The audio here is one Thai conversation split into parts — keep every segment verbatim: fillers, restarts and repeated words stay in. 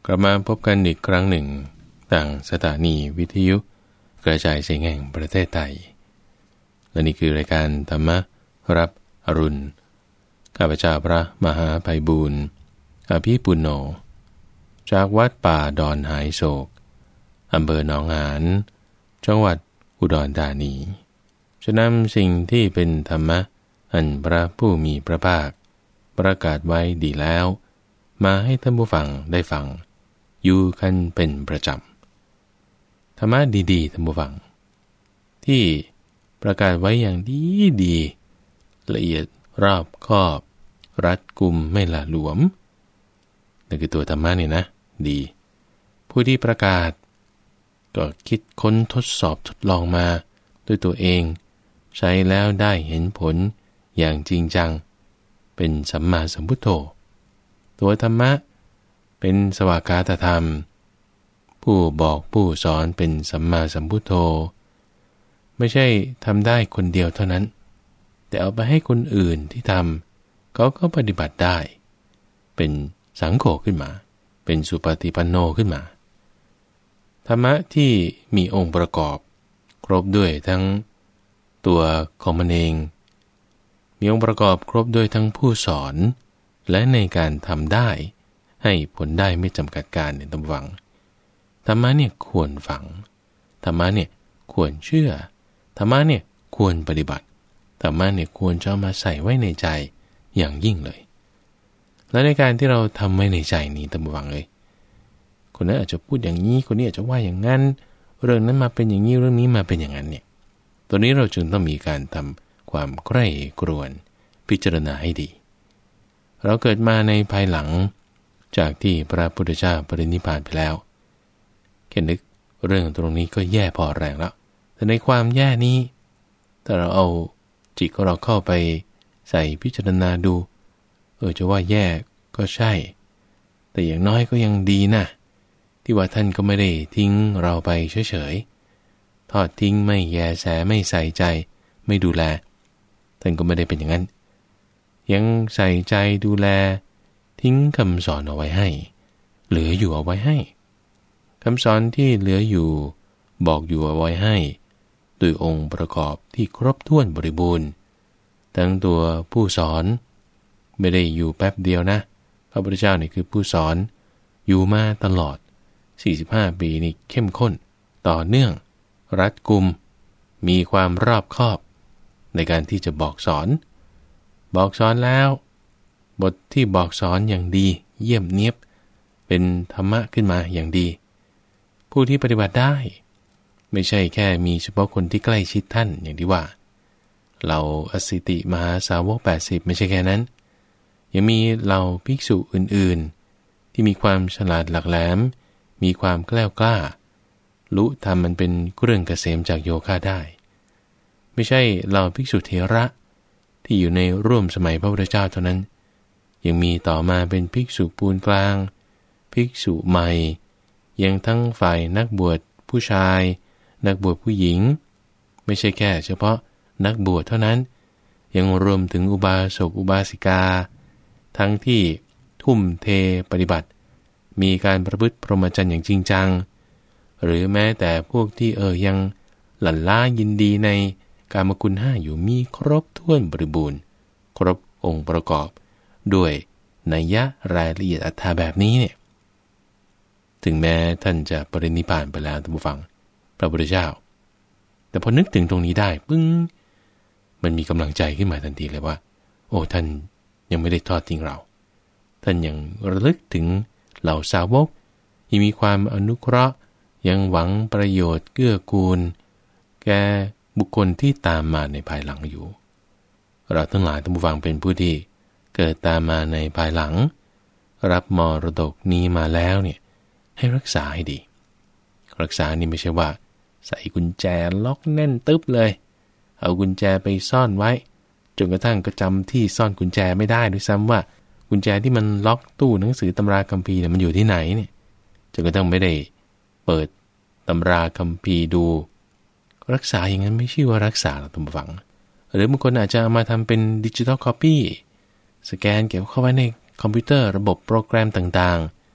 กลับมาพบกันอีกครั้งหนึ่งต่างสถานีวิทยุกระจายเสียงแห่งประเทศไทยและนี่คือรายการธรรมรับอรุณข้าพเจ้าพระมหาไพบูลย์อภิปุณโญจากวัดป่าดอนหายโศกอำเภอหนองหานจังหวัดอุดรธานีจะนำสิ่งที่เป็นธรรมะอันพระผู้มีพระภาคประกาศไว้ดีแล้วมาให้ท่านผู้ฟังได้ฟังอยู่กันเป็นประจำธรรมะดีๆท่านผู้ฟังที่ประกาศไว้อย่างดีดีละเอียดรอบคอบรัดกุมไม่หละหลวมนั่นคือตัวธรรมะนี่นะดีผู้ที่ประกาศก็คิดค้นทดสอบทดลองมาด้วยตัวเองใช้แล้วได้เห็นผลอย่างจริงจังเป็นสัมมาสัมพุทโธตัวธรรมะเป็นสวากาตธรรมผู้บอกผู้สอนเป็นสัมมาสัมพุทโธไม่ใช่ทำได้คนเดียวเท่านั้นแต่เอาไปให้คนอื่นที่ทำเขาก็ปฏิบัติได้เป็นสังโฆขึ้นมาเป็นสุปฏิปันโนขึ้นมาธรรมะที่มีองค์ประกอบครบด้วยทั้งตัวของมันเองมีองค์ประกอบครบด้วยทั้งผู้สอนและในการทำได้ให้ผลได้ไม่จำกัดการเนี่ยต้องฟังธรรมะเนี่ยควรฟังธรรมะเนี่ยควรเชื่อธรรมะเนี่ยควรปฏิบัติธรรมะเนี่ยควรจะมาใส่ไว้ในใจอย่างยิ่งเลยและในการที่เราทำไว้ในใจนี้ต้องฟังเลยคนนั้นอาจจะพูดอย่างนี้คนนี้อาจจะว่าอย่างนั้นเรื่องนั้นมาเป็นอย่างนี้เรื่องนี้มาเป็นอย่างนั้นเนี่ยตัวนี้เราจึงต้องมีการทำความใคร่ครวญพิจารณาให้ดีเราเกิดมาในภายหลังจากที่พระพุทธเจ้าปรินิพพานไปแล้วแค่นึกเรื่องตรงนี้ก็แย่พอแรงแล้วแต่ในความแย่นี้ถ้าเราเอาจิตของเราเข้าไปใส่พิจารณาดูเออจะว่าแย่ก็ใช่แต่อย่างน้อยก็ยังดีนะที่ว่าท่านก็ไม่ได้ทิ้งเราไปเฉยๆทอดทิ้งไม่แยแสไม่ใส่ใจไม่ดูแลท่านก็ไม่ได้เป็นอย่างนั้นยังใส่ใจดูแลทิ้งคำสอนเอาไว้ให้เหลืออยู่เอาไว้ให้คำสอนที่เหลืออยู่บอกอยู่เอาไว้ให้ด้วยองค์ประกอบที่ครบถ้วนบริบูรณ์ทั้งตัวผู้สอนไม่ได้อยู่แป๊บเดียวนะพระพุทธเจ้านี่คือผู้สอนอยู่มาตลอดสี่สิบห้าปีนี่เข้มข้นต่อเนื่องรัดกุมมีความรอบคอบในการที่จะบอกสอนบอกสอนแล้วบทที่บอกสอนอย่างดีเยี่ยมเนียบเป็นธรรมะขึ้นมาอย่างดีผู้ที่ปฏิบัติได้ไม่ใช่แค่มีเฉพาะคนที่ใกล้ชิดท่านอย่างที่ว่าเราอสิติมหาสาวกแปดสิบไม่ใช่แค่นั้นยังมีเราภิกษุอื่นๆที่มีความฉลาดหลักแหลมมีความแกล้วกล้ารู้ธรรมมันเป็นเครื่องเกษมจากโยคะได้ไม่ใช่เราภิกษุเถระที่อยู่ในร่วมสมัยพระพุทธเจ้าเท่านั้นยังมีต่อมาเป็นภิกษุปูนกลางภิกษุใหม่ยังทั้งฝ่ายนักบวชผู้ชายนักบวชผู้หญิงไม่ใช่แค่เฉพาะนักบวชเท่านั้นยังรวมถึงอุบาสกอุบาสิกาทั้งที่ทุ่มเทปฏิบัติมีการประพฤติพรหมจรรย์อย่างจริงจังหรือแม้แต่พวกที่เออยังหลั่นล้ายินดีในกามคุณห้าอยู่มีครบถ้วนบริบูรณ์ครบองค์ประกอบด้วยนัยยะรายละเอียดอรรถะแบบนี้เนี่ยถึงแม้ท่านจะปรินิพพานไปแล้วท่านผู้ฟังพระพุทธเจ้าแต่พอนึกถึงตรงนี้ได้ปึ้งมันมีกำลังใจขึ้นมาทันทีเลยว่าโอ้ท่านยังไม่ได้ทอดทิ้งเราท่านยังระลึกถึงเหล่าสาวกยังมีความอนุเคราะห์ยังหวังประโยชน์เกื้อกูลแก่บุคคลที่ตามมาในภายหลังอยู่เราทั้งหลายท่านผู้ฟังเป็นผู้ที่เกิดตามมาในภายหลังรับมรดกนี้มาแล้วเนี่ยให้รักษาให้ดีรักษานี่ไม่ใช่ว่าใส่กุญแจล็อกแน่นตึ๊บเลยเอากุญแจไปซ่อนไว้จนกระทั่งก็จำที่ซ่อนกุญแจไม่ได้ด้วยซ้ำว่ากุญแจที่มันล็อกตู้หนังสือตำราคัมภีร์เนี่ยมันอยู่ที่ไหนเนี่ยจนกระทั่งไม่ได้เปิดตำราคัมภีร์ดูรักษาอย่างนั้นไม่ชื่อว่ารักษาหรอกท่านผู้ฟังหรือบางคนอาจจะเอามาทำเป็นดิจิทัลคอปปี้สแกนเก็บเข้าไว้ในคอมพิวเตอร์ระบบโปรแกรมต่างๆเ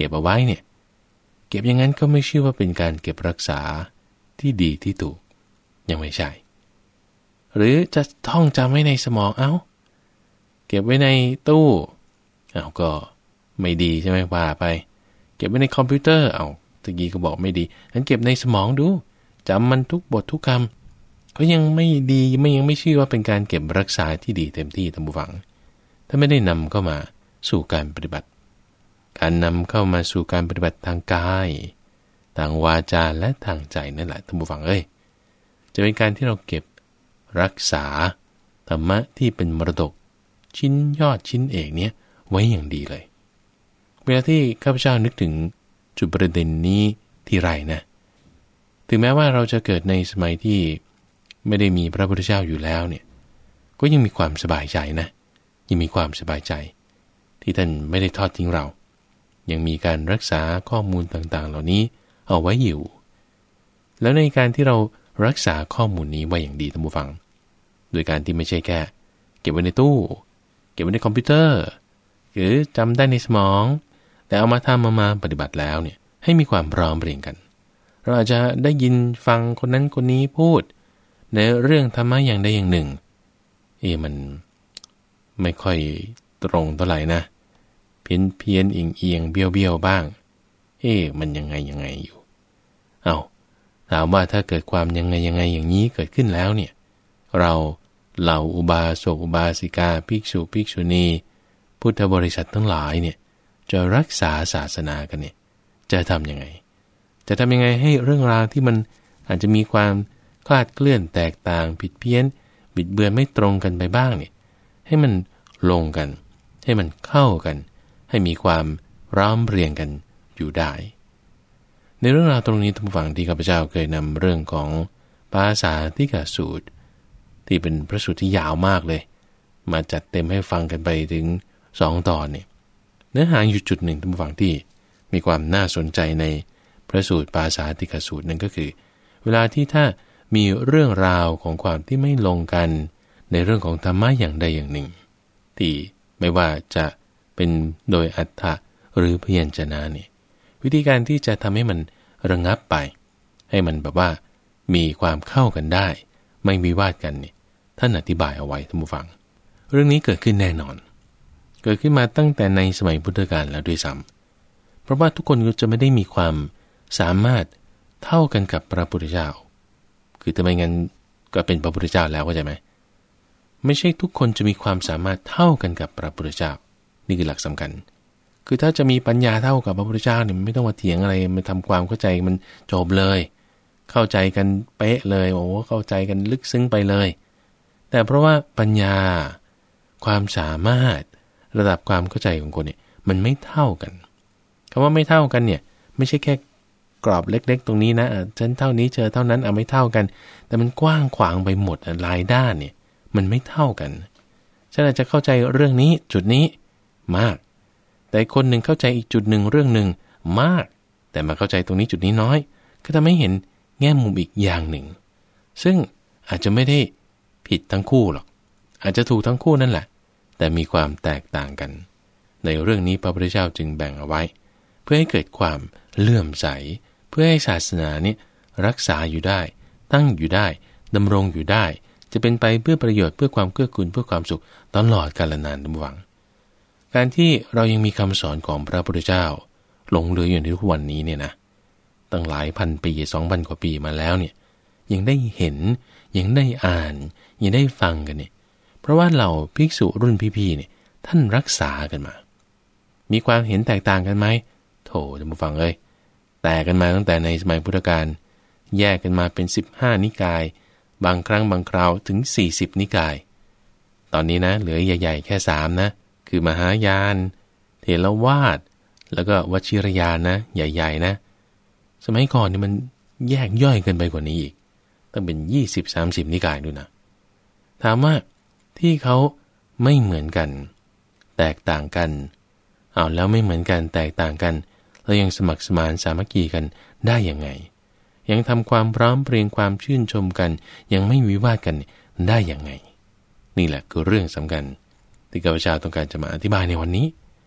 ก็บเอาไว้เนี่ยเก็บอย่างนั้นก็ไม่ชื่อว่าเป็นการเก็บรักษาที่ดีที่ถูกยังไม่ใช่หรือจะท่องจำไว้ในสมองเอ้าเก็บไว้ในตู้เอาก็ไม่ดีใช่ไหมว่าไปเก็บไว้ในคอมพิวเตอร์เอาตะกี้ก็บอกไม่ดีงั้นเก็บในสมองดูจำมันทุกบททุกคำก็ยังไม่ดีไม่ยังไม่ชื่อว่าเป็นการเก็บรักษาที่ดีเต็มที่ท่านผู้ฟังถ้าไม่ได้นำเข้ามาสู่การปฏิบัติการนำเข้ามาสู่การปฏิบัติทางกายทางวาจาและทางใจนั่นแหละท่านผู้ฟังเอ้ยจะเป็นการที่เราเก็บรักษาธรรมะที่เป็นมรดกชิ้นยอดชิ้นเอกเนี้ยไว้อย่างดีเลยเวลาที่ข้าพเจ้านึกถึงจุดประเด็นนี้ที่ไรนะถึงแม้ว่าเราจะเกิดในสมัยที่ไม่ได้มีพระพุทธเจ้าอยู่แล้วเนี่ยก็ยังมีความสบายใจนะยังมีความสบายใจที่ท่านไม่ได้ทอดทิ้งเรายังมีการรักษาข้อมูลต่างๆเหล่านี้เอาไว้อยู่แล้วในการที่เรารักษาข้อมูลนี้ไว้อย่างดีท่านผู้ฟังโดยการที่ไม่ใช่แค่เก็บไว้ในตู้เก็บไว้ในคอมพิวเตอร์หรือจำได้ในสมองแต่เอามาทำมามาปฏิบัติแล้วเนี่ยให้มีความพร้อมเพรียงกันเราอาจจะได้ยินฟังคนนั้นคนนี้พูดในเรื่องธรรมะอย่างใดอย่างหนึ่งเอ๊ะมันไม่ค่อยตรงเท่าไหร่นะเพี้ยนเพี้ยนเอียงเอียงเบี้ยวเบี้ยวบ้างเอ๊ะมันยังไงยังไงอยู่เอาถามว่าถ้าเกิดความยังไงยังไงอย่างนี้เกิดขึ้นแล้วเนี่ยเราเหล่าอุบาสกอุบาสิกาภิกษุภิกษุณีพุทธบริษัททั้งหลายเนี่ยจะรักษาศาสนากันเนี่ยจะทำยังไงจะทำยังไงให้เรื่องราวที่มันอาจจะมีความคลาดเคลื่อนแตกต่างผิดเพี้ยนบิดเบือนไม่ตรงกันไปบ้างเนี่ยให้มันลงกันให้มันเข้ากันให้มีความร้อมเรียงกันอยู่ได้ในเรื่องราวตรงนี้ท่านผู้ฟังที่ข้าพเจ้าเคยนำเรื่องของปาสาธิกสูตรที่เป็นพระสูตรที่ยาวมากเลยมาจัดเต็มให้ฟังกันไปถึงสองตอนเนี่ยเนื้อหาอยู่จุดหนึ่งท่านผู้ฟังที่มีความน่าสนใจในพระสูตรปาสาธิกสูตรนั่นก็คือเวลาที่ถ้ามีเรื่องราวของความที่ไม่ลงกันในเรื่องของธรรมะอย่างใดอย่างหนึ่งที่ไม่ว่าจะเป็นโดยอัตถะหรือพยัญชนะเนี่ยวิธีการที่จะทำให้มันระงับไปให้มันแบบว่ามีความเข้ากันได้ไม่วิวาทกันเนี่ยท่านอธิบายเอาไว้ท่านผู้ฟังเรื่องนี้เกิดขึ้นแน่นอนเกิดขึ้นมาตั้งแต่ในสมัยพุทธกาลแล้วด้วยซ้ำเพราะว่าทุกคนก็จะไม่ได้มีความสามารถเท่ากันกับพระพุทธเจ้าคือถ้าไม่งั้นก็เป็นพระพุทธเจ้าแล้วเข้าใจไหมไม่ใช่ทุกคนจะมีความสามารถเท่ากันกับพระพุทธเจ้านี่คือหลักสำคัญคือถ้าจะมีปัญญาเท่ากับพระพุทธเจ้าเนี่ยไม่ต้องมาเถียงอะไรมาทำความเข้าใจมันจบเลยเข้าใจกันเป๊ะเลยโอ้เข้าใจกันลึกซึ้งไปเลยแต่เพราะว่าปัญญาความสามารถระดับความเข้าใจของคนเนี่ยมันไม่เท่ากันคำว่าไม่เท่ากันเนี่ยไม่ใช่แค่กรอบเล็กๆตรงนี้นะฉันเท่านี้เจอเท่านั้นเอาไม่เท่ากันแต่มันกว้างขวางไปหมดหลายด้านเนี่ยมันไม่เท่ากันฉันอาจจะเข้าใจเรื่องนี้จุดนี้มากแต่คนหนึ่งเข้าใจอีกจุดหนึ่งเรื่องหนึ่งมากแต่มาเข้าใจตรงนี้จุดนี้น้อยก็ทำให้เห็นแง่มุมอีกอย่างหนึ่งซึ่งอาจจะไม่ได้ผิดทั้งคู่หรอกอาจจะถูกทั้งคู่นั่นแหละแต่มีความแตกต่างกันในเรื่องนี้พระพุทธเจ้าจึงแบ่งเอาไว้เพื่อให้เกิดความเลื่อมใสเพื่อให้ศาสนานี้รักษาอยู่ได้ตั้งอยู่ได้ดำรงอยู่ได้จะเป็นไปเพื่อประโยชน์เพื่อความเกื้อกูลเพื่อความสุขตลอดกาลนานดำวังการที่เรายังมีคำสอนของพระพุทธเจ้าหลงเหลืออยู่ในทุกวันนี้เนี่ยนะตั้งหลายพันปีสองพันกว่าปีมาแล้วเนี่ยยังได้เห็นยังได้อ่านยังได้ฟังกันเนี่ยเพราะว่าเราภิกษุรุ่นพี่ๆเนี่ยท่านรักษากันมามีความเห็นแตกต่างกันไหมโถท่านผู้ฟังเอ้ยแตกกันมาตั้งแต่ในสมัยพุทธกาลแยกกันมาเป็นสิบห้านิกายบางครั้งบางคราวถึงสี่สิบนิกายตอนนี้นะเหลือใหญ่ๆแค่สามนะคือมหายานเถรวาทแล้วก็วชิรยานนะใหญ่ๆนะสมัยก่อนนี่มันแยกย่อยกันไปกว่านี้อีกต้องเป็นยี่สิบ สามสิบนิกายด้วยนะถามว่าที่เขาไม่เหมือนกันแตกต่างกันเอาแล้วไม่เหมือนกันแตกต่างกันเรายังสมัครสมานสามัคคีกันได้ยังไงยังทำความพร้อมเพรียงความชื่นชมกันยังไม่วิวาทกันได้ยังไงนี่แหละคือเรื่องสำคัญที่ข้าพเจ้าต้องการจะมาอธิบายในวันนี้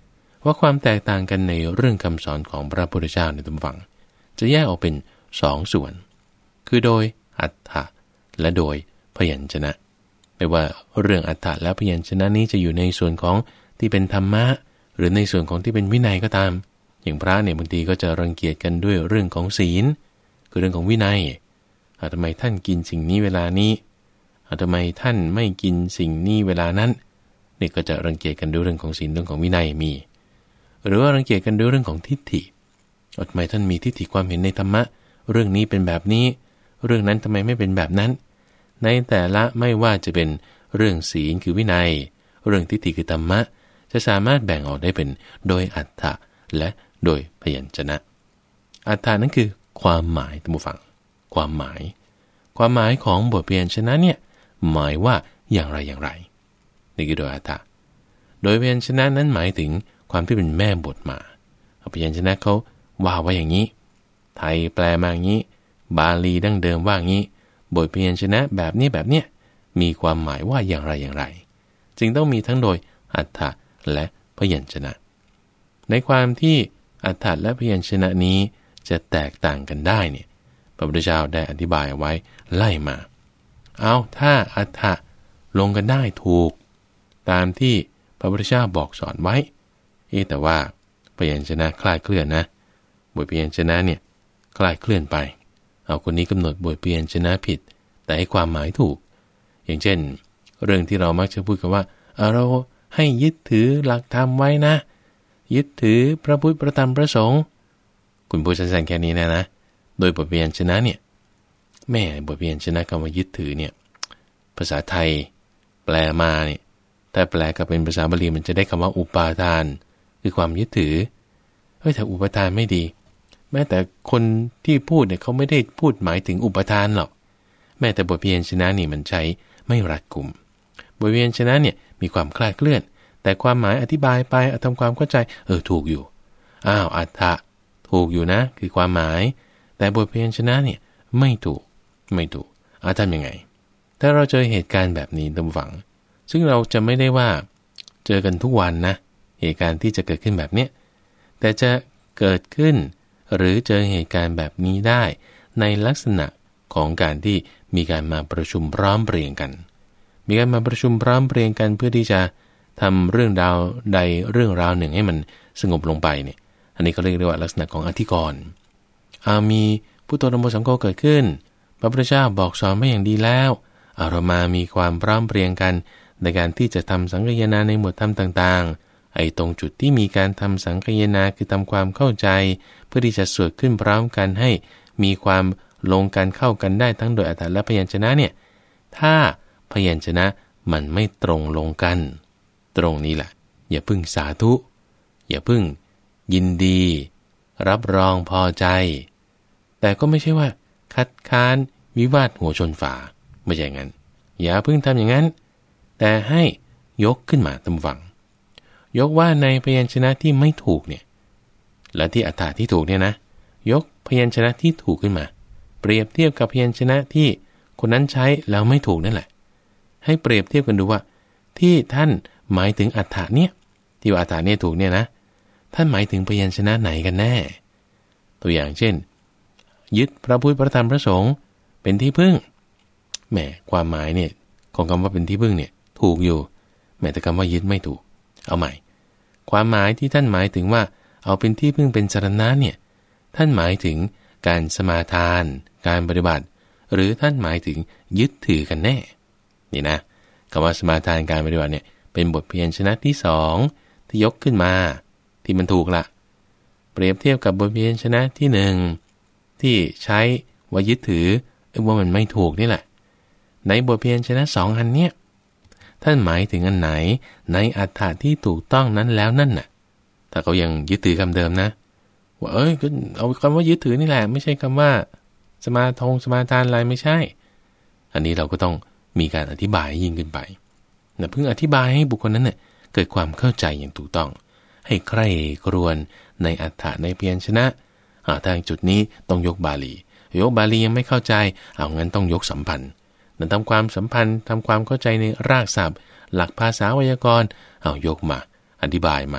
ว่าความแตกต่างกันในเรื่องคำสอนของพระพุทธเจ้าในตำฝังจะแยกออกเป็นสองส่วนคือโดยอัฏฐะและโดยพยัญชนะไม่ว่าเรื่องอัฏฐะและพยัญชนะนี้จะอยู่ในส่วนของที่เป็นธรรมะหรือในส่วนของที่เป็นวินัยก็ตามอย่างพระเนี่ยบางทีก็จะรังเกียจกันด้วยเรื่องของศีลคือเรื่องของวินัยทำไมท่านกินสิ่งนี้เวลานี้ทำไมท่านไม่กินสิ่งนี้เวลานั้นนี่ก็จะรังเกียจกันด้วยเรื่องของศีลเรื่องของวินัยมีหรือว่ารังเกียจกันด้วยเรื่องของทิฏฐิทำไมท่านมีทิฏฐิความเห็นในธรรมะเรื่องนี้เป็นแบบนี้เรื่องนั้นทำไมไม่เป็นแบบนั้นในแต่ละไม่ว่าจะเป็นเรื่องศีลคือวินัยเรื่องทิฏฐิคือธรรมะจะสามารถแบ่งออกได้เป็นโดยอัฏฐะและโดยพยัญชนะอัฏฐะนั้นคือความหมายท่านผู้ฟังความหมายความหมายของบทพยัญชนะเนี่ยหมายว่าอย่างไรอย่างไรนี่คือโดยอัฏฐะโดยพยัญชนะนั้นหมายถึงความที่เป็นแม่บทมาพยัญชนะเขาว่าไว้อย่างนี้ไทยแปลมาอย่างนี้บาลีดั้งเดิมว่าอย่างนี้บทพยัญชนะแบบนี้แบบเนี้ยมีความหมายว่าอย่างไรอย่างไรจึงต้องมีทั้งโดยอัฏฐะและพยัญชนะในความที่อัฏฐะและพยัญชนะนี้จะแตกต่างกันได้เนี่ยพระพุทธเจ้าได้อธิบายเอาไว้ไล่มาเอาถ้าอัฏฐะลงกันได้ถูกตามที่พระพุทธเจ้าบอกสอนไว้เอ๊ะแต่ว่าพยัญชนะคลาดเคลื่อนนะบทพยัญชนะเนี่ยคลาดเคลื่อนไปเอาคนนี้กำหนดบทพยัญชนะผิดแต่ให้ความหมายถูกอย่างเช่นเรื่องที่เรามักจะพูดกันว่าเราให้ยึดถือหลักธรรมไว้นะยึดถือพระพุทธพระธรรมพระสงฆ์คุณพูดสั้นๆแค่นี้นะนะโดยบทพยัญชนะเนี่ยแม่บทพยัญชนะคำว่ายึดถือเนี่ยภาษาไทยแปลมาเนี่ยถ้าแปลกับเป็นภาษาบาลีมันจะได้คำว่าอุปาทานคือความยึดถือเฮ้ยแต่อุปทานไม่ดีแม้แต่คนที่พูดเนี่ยเขาไม่ได้พูดหมายถึงอุปทานหรอกแม้แต่บทพยัญชนะนี่มันใช้ไม่รัดกุมบทพยัญชนะเนี่ยมีความคลาดเคลื่อนแต่ความหมายอธิบายไปทำความเข้าใจเออถูกอยู่อ้าวอัฏฐะถูกอยู่นะคือความหมายแต่บทพยัญชนะเนี่ยไม่ถูกไม่ถูกอาทำยังไงถ้าเราเจอเหตุการณ์แบบนี้ตำฝังซึ่งเราจะไม่ได้ว่าเจอกันทุกวันนะเหตุการณ์ที่จะเกิดขึ้นแบบเนี้ยแต่จะเกิดขึ้นหรือเจอเหตุการณ์แบบนี้ได้ในลักษณะของการที่มีการมาประชุมพร้อมเพรียงกันมีการมาประชุมพร้อมเพรียงกันเพื่อที่จะทำเรื่องราวใดเรื่องราวหนึ่งให้มันสงบลงไปเนี่ยอันนี้เขาเรียกว่าลักษณะของอธิกรณ์อามีพุทโธธัมโมสังโฆเกิดขึ้นพระพุทธเจ้าบอกสอนไว้อย่างดีแล้วเอาเรามามีความพร้อมเพรียงกันในการที่จะทำสังคายนาในหมวดธรรมต่างๆไอ้ตรงจุดที่มีการทำสังคายนาคือทำความเข้าใจเพื่อที่จะสวดขึ้นพร้อมกันให้มีความลงกันเข้ากันได้ทั้งโดยอัฏฐะและพยัญชนะเนี่ยถ้าพยัญชนะมันไม่ตรงลงกันตรงนี้แหละอย่าพึ่งสาธุอย่าพึ่งยินดีรับรองพอใจแต่ก็ไม่ใช่ว่าคัดค้านวิวาทหัวชนฝาไม่ใช่งั้นอย่าพึ่งทำอย่างนั้นแต่ให้ยกขึ้นมาตำฝังยกว่าในพยัญชนะที่ไม่ถูกเนี่ยและที่อัฏฐะที่ถูกเนี่ยนะยกพยัญชนะที่ถูกขึ้นมาเปรียบเทียบกับพยัญชนะที่คนนั้นใช้แล้วไม่ถูกนั่นแหละให้เปรียบเทียบกันดูว่าที่ท่านหมายถึงอัฏฐะเนี่ยที่ว่าอัฏฐะเนี่ยถูกเนี่ยนะท่านหมายถึงพยัญชนะไหนกันแน่ตัวอย่างเช่นยึดพระพุทธพระธรรมพระสงฆ์เป็นที่พึ่งแหมความหมายเนี่ยของคำว่าเป็นที่พึ่งเนี่ยถูกอยู่แม้แต่คำว่ายึดไม่ถูกเอาใหม่ความหมายที่ท่านหมายถึงว่าเอาเป็นที่พึ่งเป็นสรณะเนี่ยท่านหมายถึงการสมาทานการปฏิบัติหรือท่านหมายถึงยึดถือกันแน่นี่นะคำว่าสมาทานการปฏิบัติเนี่ยเป็นบทพยัญชนะที่สองที่ยกขึ้นมาที่มันถูกละเปรียบเทียบกับบทพยัญชนะที่หนึ่งที่ใช้ว่ายึดถือว่ามันไม่ถูกนี่แหละในบทพยัญชนะสองอันเนี้ยท่านหมายถึงอันไหนในอัฏฐะที่ถูกต้องนั้นแล้วนั่นน่ะถ้าเขายังยึดถือคำเดิมนะว่าเอ้ยก็เอาคำว่ายึดถือนี่แหละไม่ใช่คำว่าสมาทงสมาทานอะไรไม่ใช่อันนี้เราก็ต้องมีการอธิบายยิ่งขึ้นไปนะเพิ่งอธิบายให้บุคคลนั้นเนี่ยเกิดความเข้าใจอย่างถูกต้องให้ใคร่ครวญในอัฏฐะในพยัญชนะทางจุดนี้ต้องยกบาลียกบาลียังไม่เข้าใจเอางั้นต้องยกสัมพันธ์นั่นทำความสัมพันธ์ทำความเข้าใจในรากศัพท์หลักภาษาไวยากรณ์เอายกมาอธิบายมาเ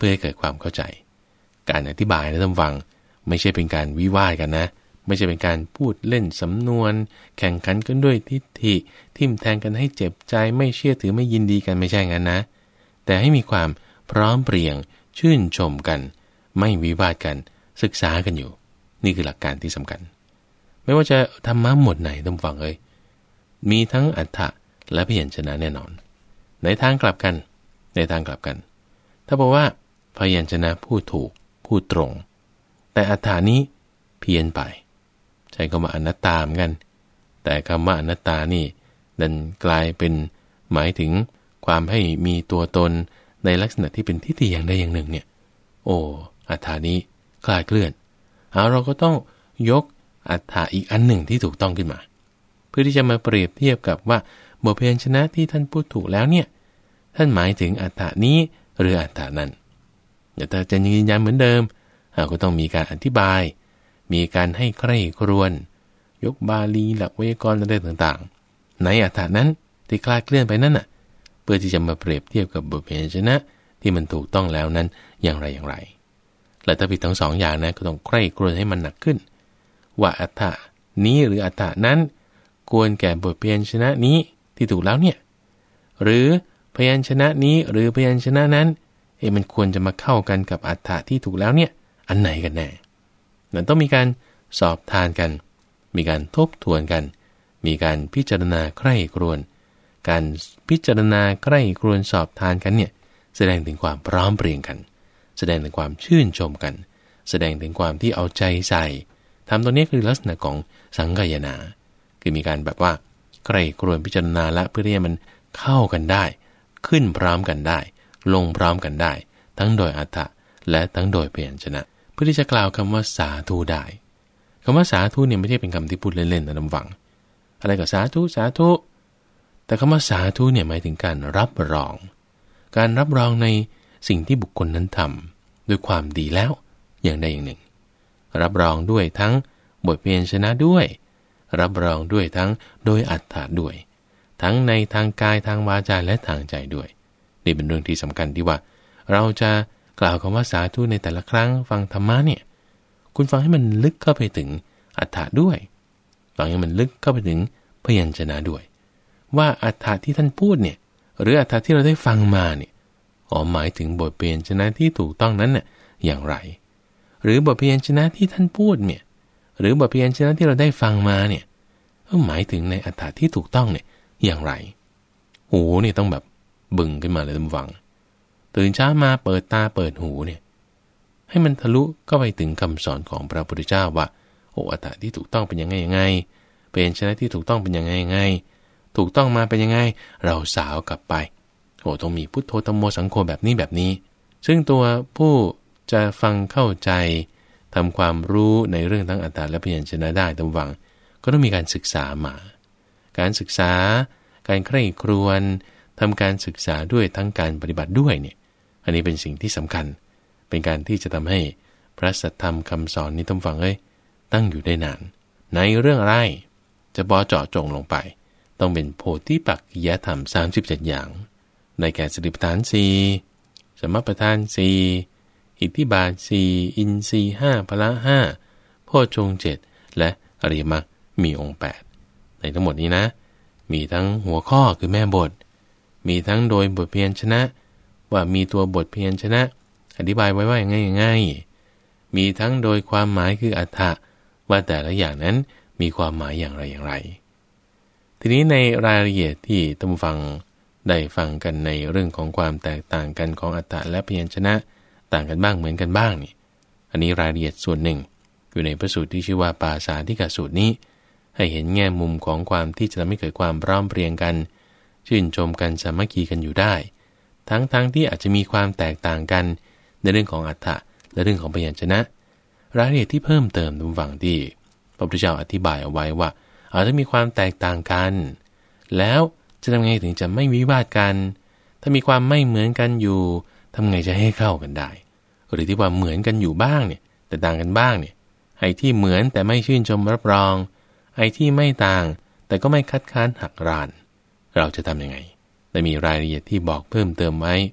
พื่อให้เกิดความเข้าใจการอธิบายนะท่านฟังไม่ใช่เป็นการวิวาทกันนะไม่ใช่เป็นการพูดเล่นสำนวนแข่งขันกันด้วยทิฏฐิทิ่มแทงกันให้เจ็บใจไม่เชื่อถือไม่ยินดีกันไม่ใช่งั้นนะแต่ให้มีความพร้อมเพรียงชื่นชมกันไม่วิวาทกันศึกษากันอยู่นี่คือหลักการที่สำคัญไม่ว่าจะธรรมะหมวดไหนท่านฟังเอ้ยมีทั้งอรรถะและพยัญชนะแน่นอนในทางกลับกันในทางกลับกันถ้าบอกว่าพยัญชนะพูดถูกพูดตรงแต่อรรถานี้เพี้ยนไปใช้คำว่าอนัตตาเหมือนกันแต่คำว่าอนัตตานี่ดันกลายเป็นหมายถึงความให้มีตัวตนในลักษณะที่เป็นทิฏฐิอย่างใดอย่างหนึ่งเนี่ยโอ้อรรถานี้คลาดเคลื่อนเอาเราก็ต้องยกอรรถะอีกอันหนึ่งที่ถูกต้องขึ้นมาเพื่อที่จะมาเปรียบเทียบกับว่าบทเพลงชนะที่ท่านพูดถูกแล้วเนี่ยท่านหมายถึงอรรถะนี้หรืออรรถะนั้นแต่ถ้าจะยืนยันเหมือนเดิมเราก็ต้องมีการอธิบายมีการให้ใคร่ครวญยกบาลีหลักไวยากรณ์อะไรต่างๆในอรรถะนั้นที่คลาดเคลื่อนไปนั่นน่ะเพื่อที่จะมาเปรียบเทียบกับบทเพลงชนะที่มันถูกต้องแล้วนั้นอย่างไรอย่างไรและถ้าผิดทั้งสองอย่างนะก็ต้องใคร่ครวญให้มันหนักขึ้นว่าอรรถะนี้หรืออรรถะนั้นควรแก่บทเพลงชนะนี้ที่ถูกแล้วเนี่ยหรือพยัญชนะนี้หรือพยัญชนะนั้นเอ๊ะมันควรจะมาเข้ากันกับอรรถะที่ถูกแล้วเนี่ยอันไหนกันแน่นั่นต้องมีการสอบทานกันมีการทบทวนกันมีการพิจารณาใคร่ครวญการพิจารณาใคร่ครวญสอบทานกันเนี่ยแสดงถึงความพร้อมเพรียงกันแสดงถึงความชื่นชมกันแสดงถึงความที่เอาใจใส่ทำตัวนี้คือลักษณะของสังคายนาคือมีการแบบว่าใคร่ครวญพิจารณาละเพื่อให้มันเข้ากันได้ขึ้นพร้อมกันได้ลงพร้อมกันได้ทั้งโดยอรรถะและทั้งโดยพยัญชนะเพื่อที่จะกล่าวคำว่าสาธุได้คำว่าสาธุเนี่ยไม่ใช่เป็นคำที่พูดเล่นๆนะท่านฟังอะไรก็สาธุสาธุแต่คำว่าสาธุเนี่ยหมายถึงการรับรองการรับรองในสิ่งที่บุคคลนั้นทำด้วยความดีแล้วอย่างใดอย่างหนึ่งรับรองด้วยทั้งบทพยัญชนะด้วยรับรองด้วยทั้งโดยอรรถะด้วยทั้งในทางกายทางวาจาและทางใจด้วยนี่เป็นเรื่องที่สำคัญที่ว่าเราจะกล่าวคำว่าสาธุในแต่ละครั้งฟังธรรมะเนี่ยคุณฟังให้มันลึกเข้าไปถึงอรรถะด้วยฟังให้มันลึกเข้าไปถึงพยัญชนะด้วยว่าอรรถะที่ท่านพูดเนี่ยหรืออรรถะที่เราได้ฟังมาเนี่ยอ๋อหมายถึงบทพยัญชนะที่ถูกต้องนั้นเนี่ยอย่างไรหรือบทพยัญชนะที่ท่านพูดเนี่ยหรือบทพยัญชนะที่เราได้ฟังมาเนี่ยหมายถึงในอรรถะที่ถูกต้องเนี่ยอย่างไรหูเนี่ยต้องแบบบึ้งขึ้นมาเลยท่านฟังตื่นเช้ามาเปิดตาเปิดหูเนี่ยให้มันทะลุเข้าไปถึงคำสอนของพระพุทธเจ้าว่าโอ้อรรถะที่ถูกต้องเป็นยังไงยังไงพยัญชนะที่ถูกต้องเป็นยังไงยังไงถูกต้องมาเป็นยังไงเราสาวกลับไปโอ้ต้องมีพุทโธธัมโมสังโฆแบบนี้แบบนี้ซึ่งตัวผู้จะฟังเข้าใจทำความรู้ในเรื่องทั้งอรรถะและพยัญชนะได้ต้องฟังก็ต้องมีการศึกษามาการศึกษาการใคร่ครวญทำการศึกษาด้วยทั้งการปฏิบัติด้วยเนี่ยอันนี้เป็นสิ่งที่สำคัญเป็นการที่จะทำให้พระสัทธรรมคำสอนนี้ต้องฟังเอ้ยตั้งอยู่ได้นานในเรื่องอะไรจะบอเจาะจงลงไปต้องเป็นโพธิปักขิยธรรมสามสิบเจ็ดอย่างในแก่สติปัฏฐานสี่สมปัฏฐานสี่อิทธิบาทสี่อินทรีย์ห้าพละห้าโพชฌงค์เจ็ดและอริยมรรคมีองค์แปดในทั้งหมดนี้นะมีทั้งหัวข้อคือแม่บทมีทั้งโดยบทพยัญชนะว่ามีตัวบทพยัญชนะอธิบายไว้ว่าอย่างไงอย่างไงมีทั้งโดยความหมายคืออรรถะว่าแต่ละอย่างนั้นมีความหมายอย่างไรอย่างไรทีนี้ในรายละเอียดที่ท่านผู้ฟังได้ฟังกันในเรื่องของความแตกต่างกันของอรรถะและพยัญชนะต่างกันบ้างเหมือนกันบ้างนี่อันนี้รายละเอียดส่วนหนึ่งอยู่ในพระสูตรที่ชื่อว่าปาสาธิกสูตรนี้ให้เห็นแง่มุมของความที่จะทำให้เกิดความพร้อมเพรียงกันชื่นชมกันสามัคคีกันอยู่ได้ทั้งๆ ท, ที่อาจจะมีความแตกต่างกันในเรื่องของอรรถะและเรื่องของพยัญชนะรายละเอียดที่เพิ่มเติมตรงฝั่งที่พระพุทธเจ้าอธิบายเอาไว้ว่าอาจจะมีความแตกต่างกันแล้วจะทำไงถึงจะไม่วิวาทกันถ้ามีความไม่เหมือนกันอยู่ทำไงจะให้เข้ากันได้หรือที่ว่าเหมือนกันอยู่บ้างเนี่ยแต่ต่างกันบ้างเนี่ยไอ้ที่เหมือนแต่ไม่ชื่นชมรับรองไอ้ที่ไม่ต่างแต่ก็ไม่คัดค้านหักรานเราจะทำยังไงได้มีรายละเอียดที่บอกเพิ่มเติมไว้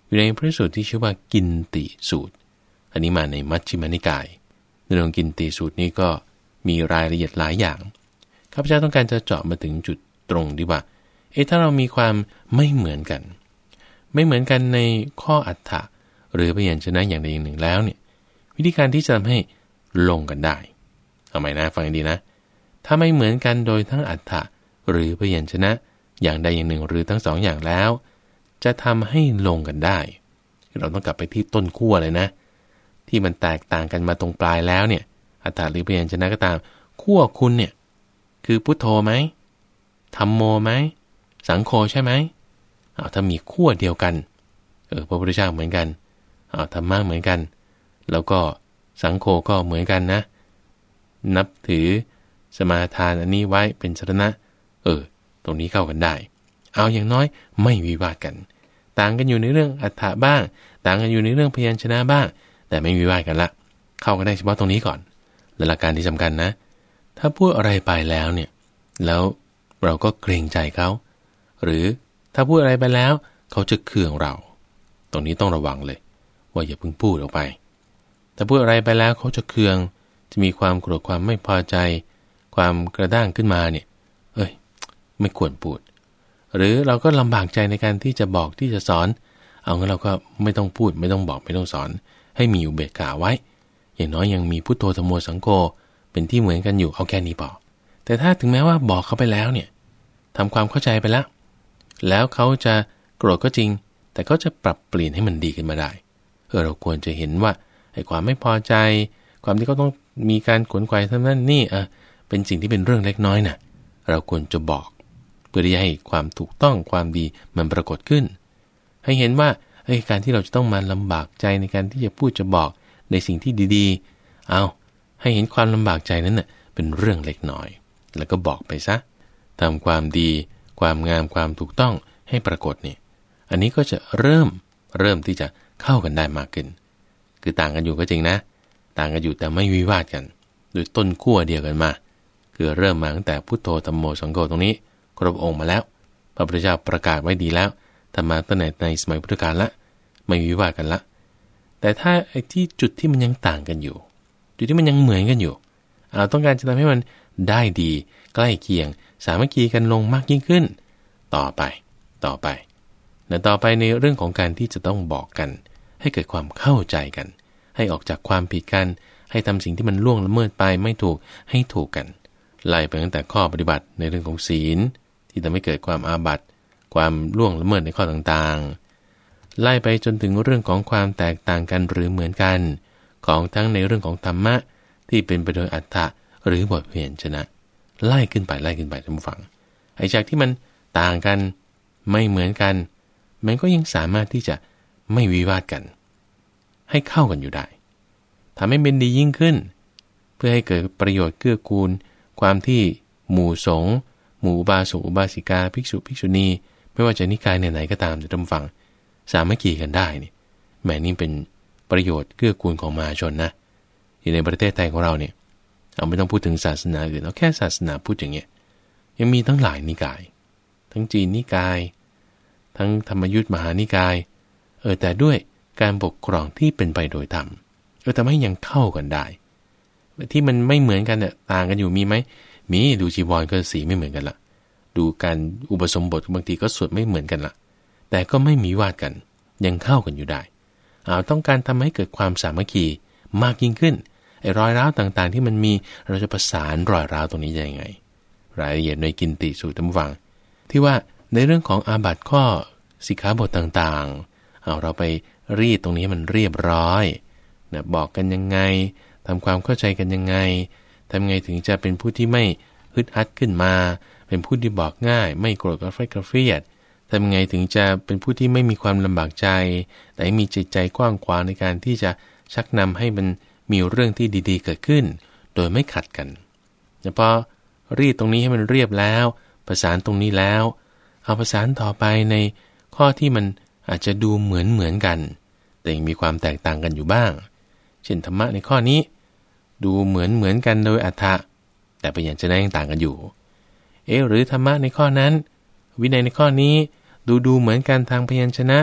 อยู่ในพระสูตรที่ชื่อว่ากินติสูตรอันนี้มาในมัชฌิมานิกายในเรื่องกินติสูตรนี้ก็มีรายละเอียดหลายอย่างข้าพเจ้าต้องการจะเจาะมาถึงจุดตรงที่ว่าเอ๊ะถ้าเรามีความไม่เหมือนกันไม่เหมือนกันในข้ออรรถะหรือพยัญชนะอย่างใดอย่างหนึ่งแล้วเนี่ยวิธีการที่จะทำให้ลงกันได้เอาใหม่นะฟังดีนะถ้าไม่เหมือนกันโดยทั้งอรรถะหรือพยัญชนะอย่างใดอย่างหนึ่งหรือทั้งสองอย่างแล้วจะทำให้ลงกันได้เราต้องกลับไปที่ต้นขั้วเลยนะที่มันแตกต่างกันมาตรงปลายแล้วเนี่ยอรรถะหรือพยัญชนะก็ตามขั้วคุณเนี่ยคือพุทโธไหมธัมโมไหมสังโฆใช่ไหมเอาถ้ามีขั้วเดียวกันเออพระพุทธเจ้าเหมือนกันเอาธรรมะเหมือนกันแล้วก็สังโฆก็เหมือนกันนะนับถือสมาทานอันนี้ไว้เป็นสรณะเออตรงนี้เข้ากันได้เอาอย่างน้อยไม่วิวาทกันต่างกันอยู่ในเรื่องอรรถะบ้างต่างกันอยู่ในเรื่องพยัญชนะบ้างแต่ไม่วิวาทกันละเข้ากันได้เฉพาะตรงนี้ก่อนและหลักการที่สำคัญนะถ้าพูดอะไรไปแล้วเนี่ยแล้วเราก็เกรงใจเขาหรือถ้าพูดอะไรไปแล้วเขาจะเคืองเราตรงนี้ต้องระวังเลยว่าอย่าเพิ่งพูดออกไปถ้าพูดอะไรไปแล้วเขาจะเคืองจะมีความโกรธความไม่พอใจความกระด้างขึ้นมาเนี่ยเอ้ยไม่ควรพูดหรือเราก็ลำบากใจในการที่จะบอกที่จะสอนเอางั้นเราก็ไม่ต้องพูดไม่ต้องบอกไม่ต้องสอนให้มีอุเบกขาไว้อย่างน้อยยังมีพุทโธธัมโมสังโฆเป็นที่เหมือนกันอยู่เอาแค่นี้พอแต่ถ้าถึงแม้ว่าบอกเขาไปแล้วเนี่ยทำความเข้าใจไปแล้วแล้วเขาจะโกรธก็จริงแต่เขาจะปรับเปลี่ยนให้มันดีขึ้นมาได้เออเราควรจะเห็นว่าไอ้ความไม่พอใจความที่เขาต้องมีการขวนขวายทำนั่นนี่เออเป็นสิ่งที่เป็นเรื่องเล็กน้อยนะเราควรจะบอกเพื่อที่ให้ความถูกต้องความดีมันปรากฏขึ้นให้เห็นว่าไอ้การที่เราจะต้องมาลำบากใจในการที่จะพูดจะบอกในสิ่งที่ดีๆเอาให้เห็นความลำบากใจนั้นน่ะเป็นเรื่องเล็กน้อยแล้วก็บอกไปซะทำความดีความงามความถูกต้องให้ปรากฏนี่อันนี้ก็จะเริ่มเริ่มที่จะเข้ากันได้มากขึ้นคือต่างกันอยู่ก็จริงนะต่างกันอยู่แต่ไม่วิวาทกันโดยต้นขั้วเดียวกันมาคือเริ่มมาตั้งแต่พุทโธธัมโมสังโฆตรงนี้ครบองค์มาแล้วพระพุทธเจ้าประกาศไว้ดีแล้วทำมาตั้งแต่ในสมัยพุทธกาลละไม่วิวาทกันละแต่ถ้าไอ้ที่จุดที่มันยังต่างกันอยู่จุดที่มันยังเหมือนกันอยู่เราต้องการจะทำให้มันได้ดีใกล้เคียงสามัคคีกันลงมากยิ่งขึ้นต่อไปต่อไปและต่อไปในเรื่องของการที่จะต้องบอกกันให้เกิดความเข้าใจกันให้ออกจากความผิดกันให้ทำสิ่งที่มันล่วงละเมิดไปไม่ถูกให้ถูกกันไล่ไปตั้งแต่ข้อปฏิบัติในเรื่องของศีลที่ทำให้เกิดความอาบัติความล่วงละเมิดในข้อต่างๆไล่ไปจนถึงเรื่องของความแตกต่างกันหรือเหมือนกันของทั้งในเรื่องของธรรมะที่เป็นไปโดยอรรถะหรือบทเพียรชนะไล่ขึ้นไปไล่ขึ้นไปท่านผู้ฟังไอ้จากที่มันต่างกันไม่เหมือนกันมันก็ยังสามารถที่จะไม่วิวาทกันให้เข้ากันอยู่ได้ทำให้เป็นดียิ่งขึ้นเพื่อให้เกิดประโยชน์เกื้อกูลความที่หมู่สงฆ์หมู่อุบาสกอุบาสิกาภิกษุภิกษุณีไม่ว่าจะนิกายไหนๆก็ตามจะทำฟังสามัคคีกันได้นี่แม้นี่เป็นประโยชน์เกื้อกูลของมหาชนนะอยู่ในประเทศไทยของเราเนี่ยเราไม่ต้องพูดถึงศาสนาอื่นเอาแค่ศาสนาพุทธอย่างเงี้ยยังมีทั้งหลายนิกายทั้งจีนนิกายทั้งธรรมยุทธมหานิกายเออแต่ด้วยการปกครองที่เป็นไปโดยธรรมเออทำให้ยังเข้ากันได้ที่มันไม่เหมือนกันเนี่ยต่างกันอยู่มีไหมมีดูจีวรก็สีไม่เหมือนกันละดูการอุปสมบทบางทีก็สวดไม่เหมือนกันละแต่ก็ไม่มีวาดกันยังเข้ากันอยู่ได้เอาต้องการทำให้เกิดความสามัคคีมากยิ่งขึ้นไอ้รอยร้าวต่างๆที่มันมีเราจะประสานรอยร้าวตรงนี้ยังไงรายละเอียดในกินติสูตรท่านผู้ฟังที่ว่าในเรื่องของอาบัติข้อสิกขาบทต่างๆเอาเราไปรีดตรงนี้มันเรียบร้อยนะบอกกันยังไงทำความเข้าใจกันยังไงทำไงถึงจะเป็นผู้ที่ไม่ฮึดฮัดขึ้นมาเป็นผู้ที่บอกง่ายไม่โกรธกระเฟกระเฟียดทำไงถึงจะเป็นผู้ที่ไม่มีความลำบากใจแต่มีจิตใจกว้างขวางในการที่จะชักนำให้มันมีเรื่องที่ดีๆเกิดขึ้นโดยไม่ขัดกันแต่พอรีดตรงนี้ให้มันเรียบแล้วประสานตรงนี้แล้วเอาประสานต่อไปในข้อที่มันอาจจะดูเหมือนเหมือนกันแต่ยังมีความแตกต่างกันอยู่บ้างเช่นธรรมะในข้อนี้ดูเหมือนเหมือนกันโดยอรรถะแต่พยัญชนะยังต่างกันอยู่เอ๊ะหรือธรรมะในข้อนั้นวินัยในข้อนี้ดูดูเหมือนกันทางพยัญชนะ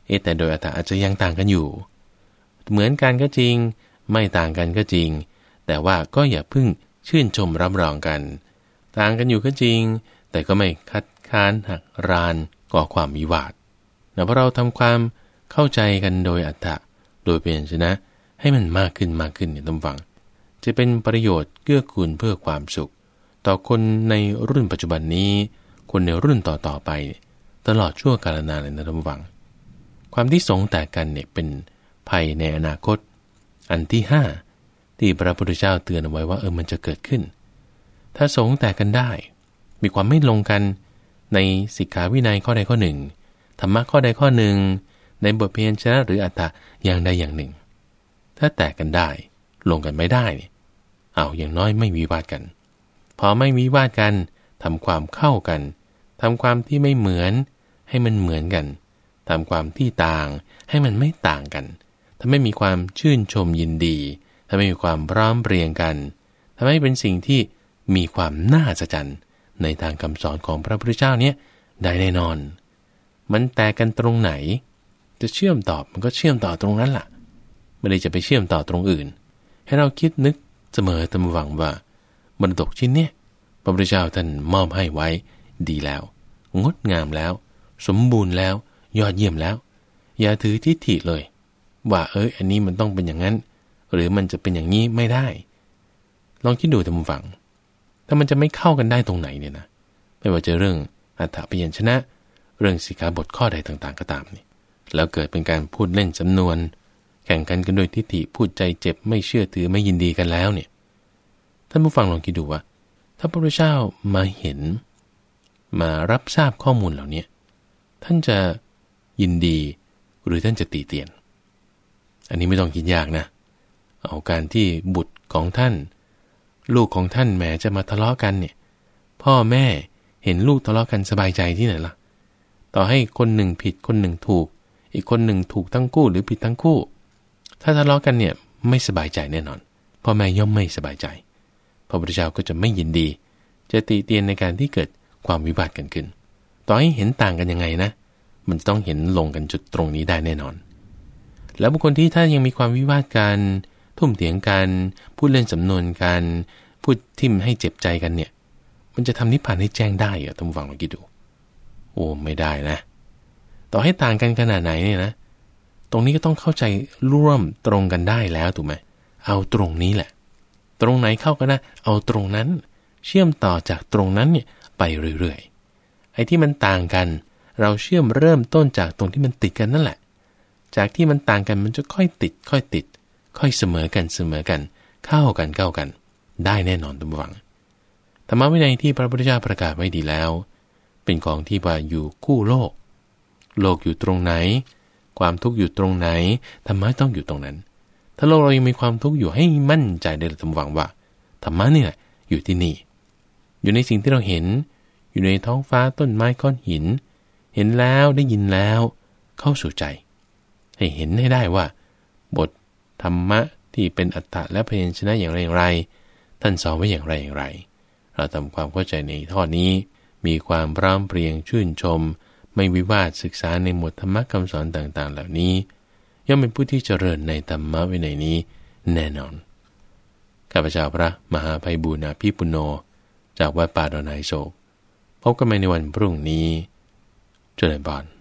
เอ๊ะแต่โดยอรรถะอาจจะยังต่างกันอยู่เหมือนกันก็จริงไม่ต่างกันก็จริงแต่ว่าก็อย่าเพิ่งชื่นชมรับรองกันต่างกันอยู่ก็จริงแต่ก็ไม่คัดค้านหักรานก่อความวิวาทนะเพราะเราทำความเข้าใจกันโดยอรรถะโดยเป็นชนะให้มันมากขึ้นมากขึ้นเนี่ยต้องฟังจะเป็นประโยชน์เกื้อกูลเพื่อความสุขต่อคนในรุ่นปัจจุบันนี้คนในรุ่นต่อๆไปตลอดชั่วกาลนานเลยนะท่านผู้ฟังความที่สงแตกกันเนี่ยเป็นภัยในอนาคตอันที่ห้าที่พระพุทธเจ้าเตือนเอาไว้ว่าเออมันจะเกิดขึ้นถ้าสงแตกกันได้มีความไม่ลงกันในสิกขาวินัยข้อใดข้อหนึ่งธรรมะข้อใดข้อหนึ่งในบทเพียรชนะหรืออัตตะอย่างใดอย่างหนึ่งถ้าแตกกันได้ลงกันไม่ได้เอาอย่างน้อยไม่วิวาทกันพอไม่วิวาทกันทำความเข้ากันทำความที่ไม่เหมือนให้มันเหมือนกันทำความที่ต่างให้มันไม่ต่างกันถ้าไม่มีความชื่นชมยินดีถ้าไม่มีความพร้อมเพรียงกันทำให้เป็นสิ่งที่มีความน่าอัศจรรย์ในทางคำสอนของพระพุทธเจ้าเนี่ยได้แน่นอนมันแตกกันตรงไหนจะเชื่อมต่อมันก็เชื่อมต่อตรงนั้นล่ะไม่ได้จะไปเชื่อมต่อตรงอื่นให้เราคิดนึกเสมอตามหวังว่ามรดกชิ้นเนี่ยพระพุทธเจ้าท่านมอบให้ไว้ดีแล้วงดงามแล้วสมบูรณ์แล้วยอดเยี่ยมแล้วอย่าถือทิฏฐิเลยว่าเอ้ยอันนี้มันต้องเป็นอย่างนั้นหรือมันจะเป็นอย่างนี้ไม่ได้ลองคิดดูตามหวังถ้ามันจะไม่เข้ากันได้ตรงไหนเนี่ยนะไม่ว่าจะเรื่องอัฏฐพยัญชนะเรื่องสิกขาบทข้อใดต่างๆก็ตามนี่แล้วเกิดเป็นการพูดเล่นจำนวนแข่งกันกันโดยทิฏฐิพูดใจเจ็บไม่เชื่อถือไม่ยินดีกันแล้วเนี่ยท่านผู้ฟังลองคิดดูว่าถ้าพระพุทธเจ้ามาเห็นมารับทราบข้อมูลเหล่านี้ท่านจะยินดีหรือท่านจะตีเตียนอันนี้ไม่ต้องคิดยากนะเอาการที่บุตรของท่านลูกของท่านแม้จะมาทะเลาะกันเนี่ยพ่อแม่เห็นลูกทะเลาะกันสบายใจที่ไหนล่ะต่อให้คนหนึ่งผิดคนหนึ่งถูกอีกคนหนึ่งถูกทั้งคู่หรือผิดทั้งคู่ถ้าทะเลาะกันเนี่ยไม่สบายใจแน่นอนพ่อแม่ย่อมไม่สบายใจพระพุทธเจ้าก็จะไม่ยินดีจะตีเตียนในการที่เกิดความวิบากกันขึ้นต่อให้เห็นต่างกันยังไงนะมันต้องเห็นลงกันจุดตรงนี้ได้แน่นอนแล้วบุคคลที่ถ้ายังมีความวิวาทกันทุ่มเถียงกันพูดเล่นสำนวนกันพูดทิ่มให้เจ็บใจกันเนี่ยมันจะทำนิพพานให้แจ้งได้เหรอท่านผู้ฟังลองคิดดูโอ้ไม่ได้นะต่อให้ต่างกันขนาดไหนเนี่ยนะตรงนี้ก็ต้องเข้าใจร่วมตรงกันได้แล้วถูกไหมเอาตรงนี้แหละตรงไหนเข้ากันนะเอาตรงนั้นเชื่อมต่อจากตรงนั้นเนี่ยไปเรื่อยๆไอ้ที่มันต่างกันเราเชื่อมเริ่มต้นจากตรงที่มันติดกันนั่นแหละจากที่มันต่างกันมันจะค่อยติดค่อยติดค่อยเสมอกันเสมอกันเข้ากันเข้ากันได้แน่นอนท่านผู้ฟังธรรมวินัยที่พระพุทธเจ้าประกาศไว้ดีแล้วเป็นของที่ว่าอยู่คู่โลกโลกอยู่ตรงไหนความทุกข์อยู่ตรงไหนธรรมะต้องอยู่ตรงนั้นถ้าโลกเรายังมีความทุกข์อยู่ให้มั่นใจได้ท่านผู้ฟังว่าธรรมะนี่แหละอยู่ที่นี่อยู่ในสิ่งที่เราเห็นอยู่ในท้องฟ้าต้นไม้ก้อนหินเห็นแล้วได้ยินแล้วเข้าสู่ใจให้เห็นให้ได้ว่าบทธรรมะที่เป็นอัตตะและพยัญชนะอย่างไรอย่างไรท่านสอนไว้อย่างไรอย่างไรเราทำความเข้าใจในข้อนี้มีความพร้อมเพรียงชื่นชมไม่วิวาทศึกษาในหมวดธรรมะคำสอนต่างๆเหล่านี้ย่อมเป็นผู้ที่เจริญในธรรมะวินัยนี้แน่นอนข้าพเจ้าพระมหาไพบูลย์อภิปุโนจากวัดป่าดอนไฮโศกพบกันใหม่ในวันพรุ่งนี้เจริญพร